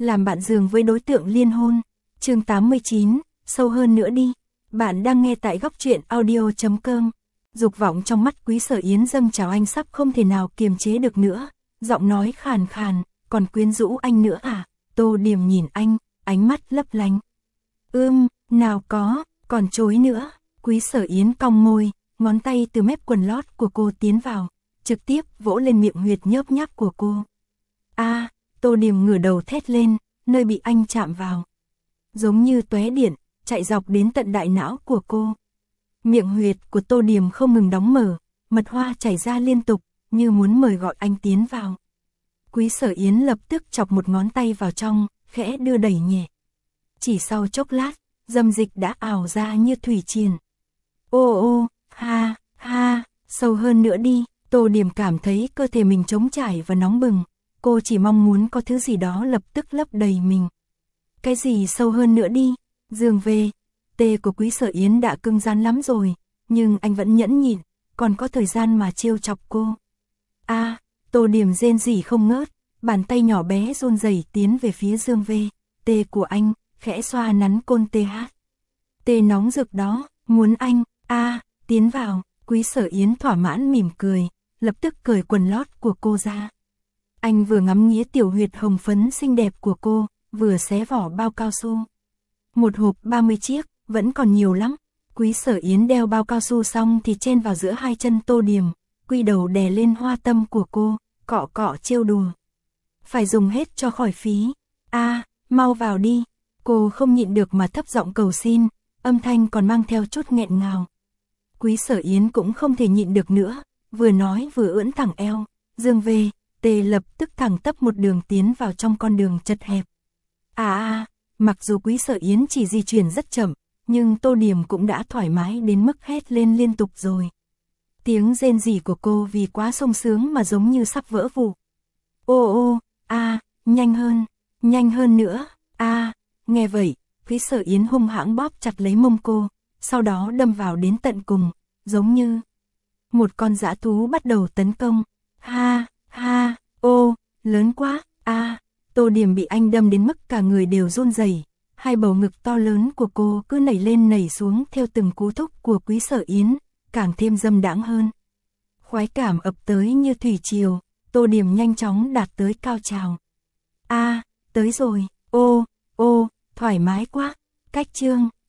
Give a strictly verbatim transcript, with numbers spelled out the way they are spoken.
làm bạn giường với đối tượng liên hôn. Chương tám mươi chín, sâu hơn nữa đi. Bạn đang nghe tại góc truyện audio chấm com. Dục vọng trong mắt Quý Sở Yến dâng trào, anh sắp không thể nào kiềm chế được nữa, giọng nói khàn khàn, còn quyến rũ anh nữa à? Tô Điềm nhìn anh, ánh mắt lấp lánh. Ưm, nào có, còn chối nữa. Quý Sở Yến cong môi, ngón tay từ mép quần lót của cô tiến vào, trực tiếp vỗ lên miệng huyệt nhớp nháp của cô. A, à, Tô Điềm ngửa đầu thét lên, nơi bị anh chạm vào giống như tóe điện, chạy dọc đến tận đại não của cô. Miệng huyệt của Tô Điềm không ngừng đóng mở, mật hoa chảy ra liên tục, như muốn mời gọi anh tiến vào. Quý Sở Yến lập tức chọc một ngón tay vào trong, khẽ đưa đẩy nhẹ. Chỉ sau chốc lát, dâm dịch đã ào ra như thủy triền. Ô ô, ha, ha, sâu hơn nữa đi. Tô Điềm cảm thấy cơ thể mình trống trải và nóng bừng, cô chỉ mong muốn có thứ gì đó lập tức lấp đầy mình. Cái gì sâu hơn nữa đi? Giường về, tê của Quý Sở Yến đã cứng rắn lắm rồi, nhưng anh vẫn nhẫn nhịn, còn có thời gian mà trêu chọc cô. A, à, Tô Điềm rên rỉ không ngớt, bàn tay nhỏ bé run rẩy tiến về phía giường về, tê của anh, khẽ xoa nắn côn tê hát. Tê nóng rực đó, muốn anh, a, à, tiến vào. Quý Sở Yến thỏa mãn mỉm cười, lập tức cởi quần lót của cô ra. Anh vừa ngắm nghía tiểu huyệt hồng phấn xinh đẹp của cô, vừa xé vỏ bao cao su. Một hộp ba mươi chiếc, vẫn còn nhiều lắm. Quý Sở Yến đeo bao cao su xong thì chen vào giữa hai chân Tô Điềm, quy đầu đè lên hoa tâm của cô, cọ cọ trêu đùa. Phải dùng hết cho khỏi phí. A, à, mau vào đi. Cô không nhịn được mà thấp giọng cầu xin, âm thanh còn mang theo chút nghẹn ngào. Quý Sở Yến cũng không thể nhịn được nữa, vừa nói vừa ưỡn thẳng eo, giường về, tê lập tức thẳng tắp một đường tiến vào trong con đường chật hẹp. À à, mặc dù Quý Sở Yến chỉ di chuyển rất chậm, nhưng Tô Điềm cũng đã thoải mái đến mức hét lên liên tục rồi. Tiếng rên rỉ của cô vì quá sung sướng mà giống như sắp vỡ vụn. Ô ô, a, à, nhanh hơn, nhanh hơn nữa, a, à. Nghe vậy, Quý Sở Yến hung hãng bóp chặt lấy mông cô, sau đó đâm vào đến tận cùng, giống như một con dã thú bắt đầu tấn công. Ha, ha, ô, lớn quá, a, à. Tô Điềm bị anh đâm đến mức cả người đều run rẩy, hai bầu ngực to lớn của cô cứ nảy lên nảy xuống theo từng cú thúc của Quý Sở Yến, càng thêm dâm đãng hơn. Khoái cảm ập tới như thủy triều, Tô Điềm nhanh chóng đạt tới cao trào. A, à, tới rồi, ô, ô, thoải mái quá, cách chương.